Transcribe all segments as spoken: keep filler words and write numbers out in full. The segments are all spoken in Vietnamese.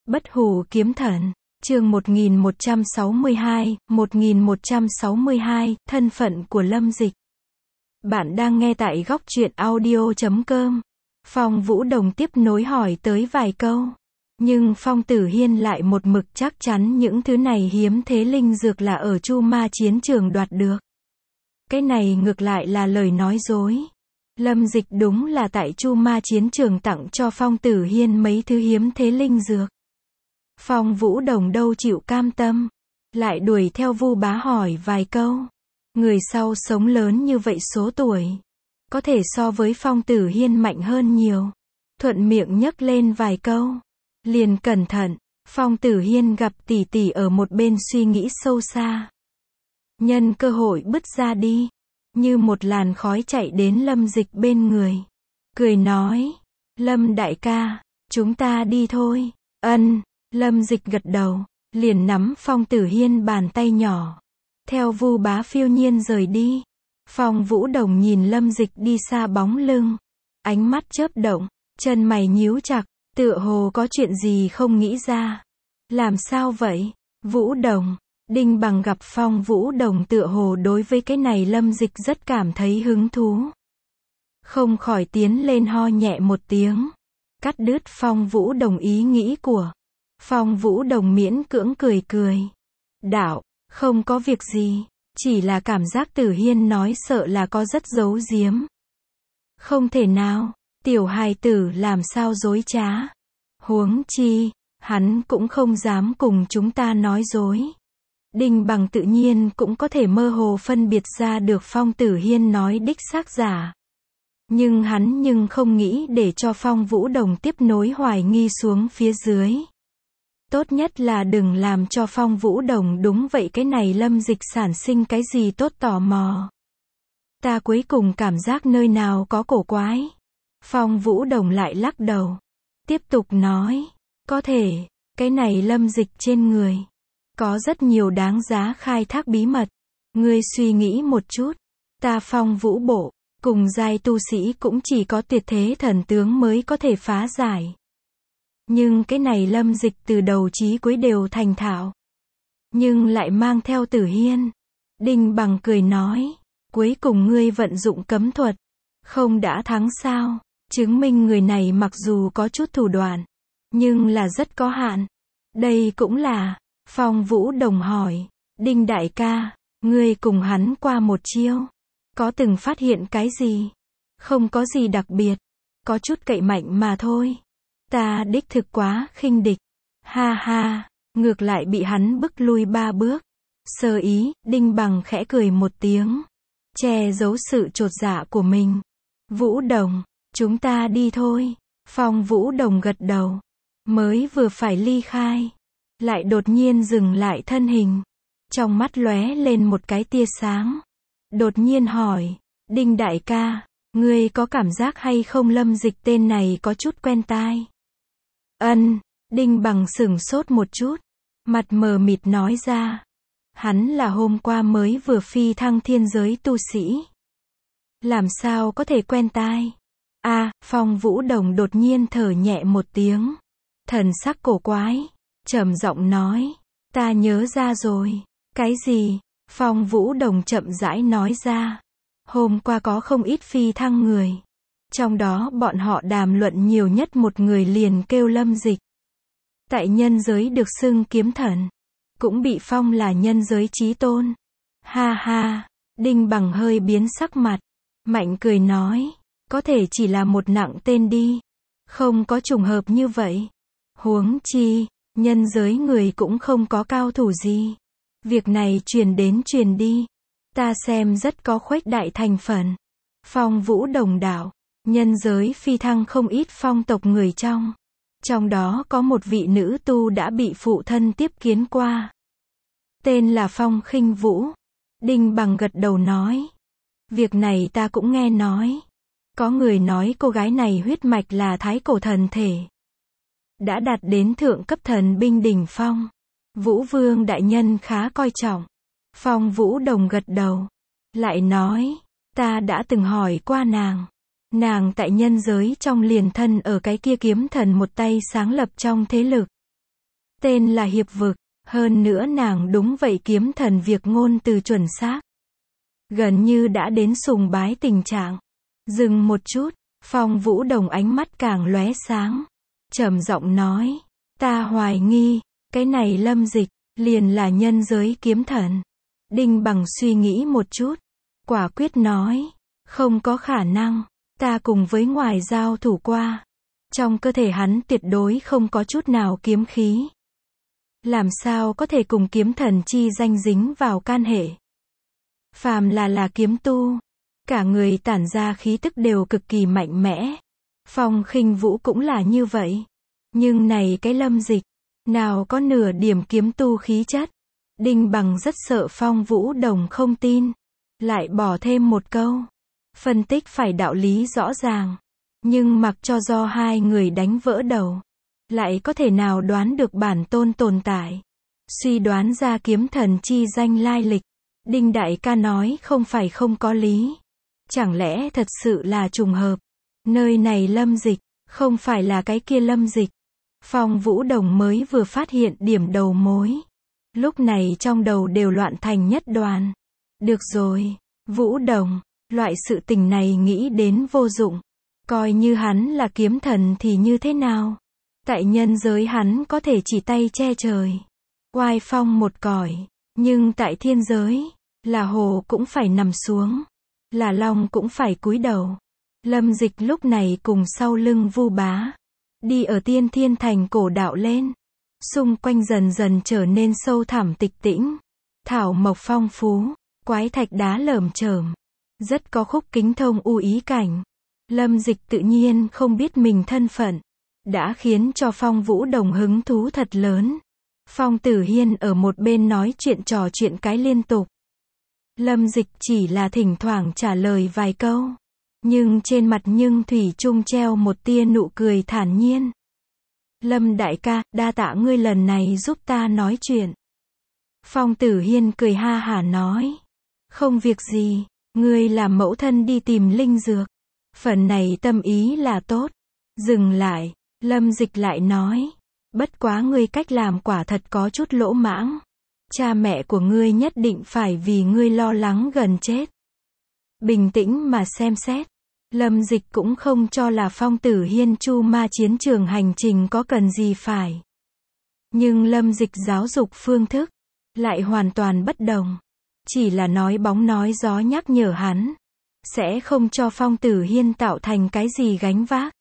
Bất hủ kiếm thần, chương một nghìn một trăm sáu mươi hai, một nghìn một trăm sáu mươi hai, thân phận của Lâm Dịch. Bạn đang nghe tại góc truyện audio chấm com. Phong Vũ Đồng tiếp nối hỏi tới vài câu. Nhưng Phong Tử Hiên lại một mực chắc chắn những thứ này hiếm thế linh dược là ở Chu Ma chiến trường đoạt được. Cái này ngược lại là lời nói dối. Lâm Dịch đúng là tại Chu Ma chiến trường tặng cho Phong Tử Hiên mấy thứ hiếm thế linh dược. Phong Vũ Đồng đâu chịu cam tâm, lại đuổi theo Vu Bá hỏi vài câu. Người sau sống lớn như vậy số tuổi, có thể so với Phong Tử Hiên mạnh hơn nhiều. Thuận miệng nhấc lên vài câu, liền cẩn thận. Phong Tử Hiên gặp tỷ tỷ ở một bên suy nghĩ sâu xa. Nhân cơ hội bứt ra đi, như một làn khói chạy đến Lâm Dịch bên người. Cười nói, Lâm đại ca, chúng ta đi thôi. Ân. Lâm Dịch gật đầu, liền nắm Phong Tử Hiên bàn tay nhỏ, theo Vu Bá phiêu nhiên rời đi. Phong Vũ Đồng nhìn Lâm Dịch đi xa bóng lưng, ánh mắt chớp động, chân mày nhíu chặt, tựa hồ có chuyện gì không nghĩ ra. Làm sao vậy? Vũ Đồng. Đinh Bằng gặp Phong Vũ Đồng tựa hồ đối với cái này Lâm Dịch rất cảm thấy hứng thú, không khỏi tiến lên ho nhẹ một tiếng, cắt đứt Phong Vũ Đồng ý nghĩ của. Phong Vũ Đồng miễn cưỡng cười cười. Đạo, không có việc gì, chỉ là cảm giác Tử Hiên nói sợ là có rất giấu giếm. Không thể nào, tiểu hài tử làm sao dối trá. Huống chi, hắn cũng không dám cùng chúng ta nói dối. Đinh Bằng tự nhiên cũng có thể mơ hồ phân biệt ra được Phong Tử Hiên nói đích xác giả. Nhưng hắn nhưng không nghĩ để cho Phong Vũ Đồng tiếp nối hoài nghi xuống phía dưới. Tốt nhất là đừng làm cho Phong Vũ Đồng đúng vậy cái này Lâm Dịch sản sinh cái gì tốt tò mò. Ta cuối cùng cảm giác nơi nào có cổ quái. Phong Vũ Đồng lại lắc đầu, tiếp tục nói, có thể, cái này Lâm Dịch trên người có rất nhiều đáng giá khai thác bí mật. Ngươi suy nghĩ một chút, ta Phong Vũ bộ, cùng giai tu sĩ cũng chỉ có tuyệt thế thần tướng mới có thể phá giải. Nhưng cái này Lâm Dịch từ đầu chí cuối đều thành thạo, nhưng lại mang theo Tử Hiên. Đinh Bằng cười nói, cuối cùng ngươi vận dụng cấm thuật, không đã thắng sao? Chứng minh người này mặc dù có chút thủ đoạn, nhưng là rất có hạn. Đây cũng là. Phong Vũ Đồng hỏi, Đinh đại ca, ngươi cùng hắn qua một chiêu, có từng phát hiện cái gì? Không có gì đặc biệt, có chút cậy mạnh mà thôi. Ta đích thực quá khinh địch. Ha ha, ngược lại bị hắn bức lui ba bước. Sơ ý. Đinh Bằng khẽ cười một tiếng, che giấu sự chột dạ của mình. Vũ Đồng, chúng ta đi thôi. Phong Vũ Đồng gật đầu, mới vừa phải ly khai, lại đột nhiên dừng lại thân hình, trong mắt lóe lên một cái tia sáng. Đột nhiên hỏi, Đinh đại ca, ngươi có cảm giác hay không Lâm Dịch tên này có chút quen tai? Ân. Đinh Bằng sửng sốt một chút, mặt mờ mịt nói ra, hắn là hôm qua mới vừa phi thăng thiên giới tu sĩ. Làm sao có thể quen tai? A. À, Phong Vũ Đồng đột nhiên thở nhẹ một tiếng, thần sắc cổ quái, trầm giọng nói, ta nhớ ra rồi. Cái gì? Phong Vũ Đồng chậm rãi nói ra, hôm qua có không ít phi thăng người, trong đó bọn họ đàm luận nhiều nhất một người liền kêu Lâm Dịch. Tại nhân giới được xưng kiếm thần, cũng bị phong là nhân giới chí tôn. Ha ha. Đinh Bằng hơi biến sắc mặt, mạnh cười nói, có thể chỉ là một nặng tên đi, không có trùng hợp như vậy. Huống chi, nhân giới người cũng không có cao thủ gì. Việc này truyền đến truyền đi, ta xem rất có khuếch đại thành phần. Phong Vũ Đồng đạo, nhân giới phi thăng không ít phong tộc người trong. Trong đó có một vị nữ tu đã bị phụ thân tiếp kiến qua. Tên là Phong Khinh Vũ. Đinh Bằng gật đầu nói, việc này ta cũng nghe nói. Có người nói cô gái này huyết mạch là thái cổ thần thể, đã đạt đến thượng cấp thần binh đỉnh phong. Vũ Vương đại nhân khá coi trọng. Phong Vũ Đồng gật đầu, lại nói, ta đã từng hỏi qua nàng. Nàng tại nhân giới trong liền thân ở cái kia kiếm thần một tay sáng lập trong thế lực. tên là Hiệp Vực, hơn nữa nàng đúng vậy kiếm thần việc ngôn từ chuẩn xác. Gần như đã đến sùng bái tình trạng. Dừng một chút, Phong Vũ Đồng ánh mắt càng lóe sáng. Trầm giọng nói, ta hoài nghi, cái này Lâm Dịch, liền là nhân giới kiếm thần. Đinh Bằng suy nghĩ một chút, quả quyết nói, không có khả năng, ta cùng với ngoài giao thủ qua. Trong cơ thể hắn tuyệt đối không có chút nào kiếm khí. Làm sao có thể cùng kiếm thần chi danh dính vào can hệ. Phàm là là kiếm tu, cả người tản ra khí tức đều cực kỳ mạnh mẽ. Phong Khinh Vũ cũng là như vậy. Nhưng này cái Lâm Dịch, nào có nửa điểm kiếm tu khí chất. Đinh Bằng rất sợ Phong Vũ Đồng không tin. Lại bỏ thêm một câu. Phân tích phải đạo lý rõ ràng. Nhưng mặc cho do hai người đánh vỡ đầu. Lại có thể nào đoán được bản tôn tồn tại. Suy đoán ra kiếm thần chi danh lai lịch. Đinh Đại ca nói không phải không có lý. Chẳng lẽ thật sự là trùng hợp. Nơi này Lâm Dịch, không phải là cái kia Lâm Dịch. Phong Vũ Đồng mới vừa phát hiện điểm đầu mối. Lúc này trong đầu đều loạn thành nhất đoàn. Được rồi, Vũ Đồng, loại sự tình này nghĩ đến vô dụng. Coi như hắn là kiếm thần thì như thế nào? Tại nhân giới hắn có thể chỉ tay che trời. Oai phong một cõi. Nhưng tại thiên giới, là hồ cũng phải nằm xuống. Là long cũng phải cúi đầu. Lâm Dịch lúc này cùng sau lưng Vu Bá. Đi ở Tiên Thiên Thành cổ đạo lên. Xung quanh dần dần trở nên sâu thẳm tịch tĩnh. Thảo mộc phong phú. Quái thạch đá lởm chởm. Rất có khúc kính thông u ý cảnh. Lâm Dịch tự nhiên không biết mình thân phận. Đã khiến cho Phong Vũ Đồng hứng thú thật lớn. Phong Tử Hiên ở một bên nói chuyện trò chuyện cái liên tục. Lâm Dịch chỉ là thỉnh thoảng trả lời vài câu. Nhưng trên mặt nhưng thủy chung treo một tia nụ cười thản nhiên. Lâm đại ca, đa tạ ngươi lần này giúp ta nói chuyện. Phong Tử Hiên cười ha hả nói. Không việc gì, ngươi làm mẫu thân đi tìm linh dược. Phần này tâm ý là tốt. Dừng lại, Lâm Dịch lại nói. Bất quá ngươi cách làm quả thật có chút lỗ mãng. Cha mẹ của ngươi nhất định phải vì ngươi lo lắng gần chết. Bình tĩnh mà xem xét. Lâm Dịch cũng không cho là Phong Tử Hiên chu ma chiến trường hành trình có cần gì phải. Nhưng Lâm Dịch giáo dục phương thức, lại hoàn toàn bất đồng. Chỉ là nói bóng nói gió nhắc nhở hắn. Sẽ không cho Phong Tử Hiên tạo thành cái gì gánh vác.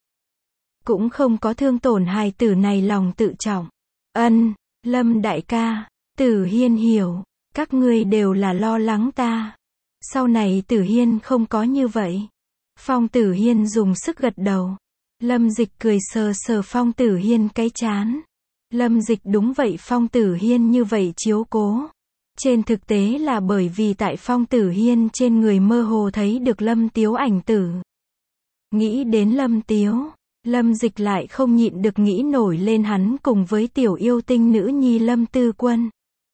Cũng không có thương tổn hài tử này lòng tự trọng. Ân, Lâm đại ca, Tử Hiên hiểu, các ngươi đều là lo lắng ta. Sau này Tử Hiên không có như vậy. Phong Tử Hiên dùng sức gật đầu. Lâm Dịch cười sờ sờ Phong Tử Hiên cái chán. Lâm Dịch đúng vậy, Phong Tử Hiên như vậy chiếu cố. Trên thực tế là bởi vì tại Phong Tử Hiên trên người mơ hồ thấy được Lâm Tiếu ảnh tử. Nghĩ đến Lâm Tiếu, Lâm Dịch lại không nhịn được nghĩ nổi lên hắn cùng với tiểu yêu tinh nữ nhi Lâm Tư Quân.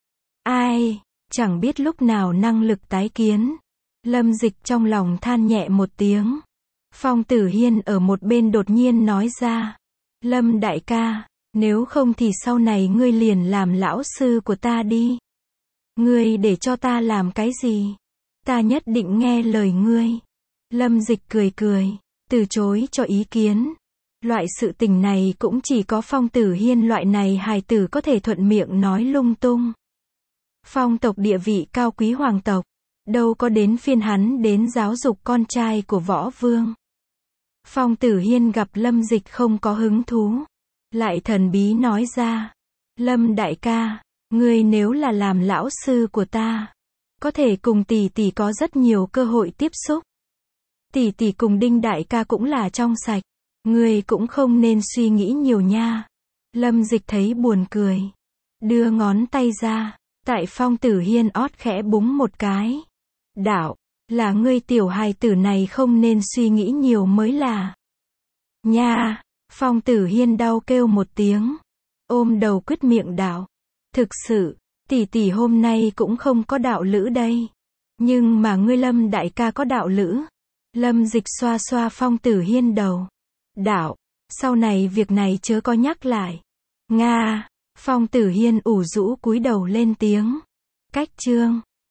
Ai, chẳng biết lúc nào năng lực tái kiến. Lâm Dịch trong lòng than nhẹ một tiếng. Phong Tử Hiên ở một bên đột nhiên nói ra. Lâm đại ca, nếu không thì sau này ngươi liền làm lão sư của ta đi. Ngươi để cho ta làm cái gì? Ta nhất định nghe lời ngươi. Lâm Dịch cười cười, từ chối cho ý kiến. Loại sự tình này cũng chỉ có Phong Tử Hiên loại này hài tử có thể thuận miệng nói lung tung. Phong tộc địa vị cao quý hoàng tộc, đâu có đến phiên hắn đến giáo dục con trai của võ vương. Phong Tử Hiên gặp Lâm Dịch không có hứng thú, lại thần bí nói ra. Lâm đại ca, ngươi nếu là làm lão sư của ta, có thể cùng tỷ tỷ có rất nhiều cơ hội tiếp xúc. Tỷ tỷ cùng Đinh đại ca cũng là trong sạch, ngươi cũng không nên suy nghĩ nhiều nha. Lâm Dịch thấy buồn cười, đưa ngón tay ra, tại Phong Tử Hiên ót khẽ búng một cái. Đạo, là ngươi tiểu hài tử này không nên suy nghĩ nhiều mới là. Nha, Phong Tử Hiên đau kêu một tiếng, ôm đầu quyết miệng đạo. Thực sự, tỷ tỷ hôm nay cũng không có đạo lữ đây. Nhưng mà ngươi Lâm đại ca có đạo lữ. Lâm Dịch xoa xoa Phong Tử Hiên đầu. Đạo, sau này việc này chớ có nhắc lại. Nga, Phong Tử Hiên ủ rũ cúi đầu lên tiếng. Cách chương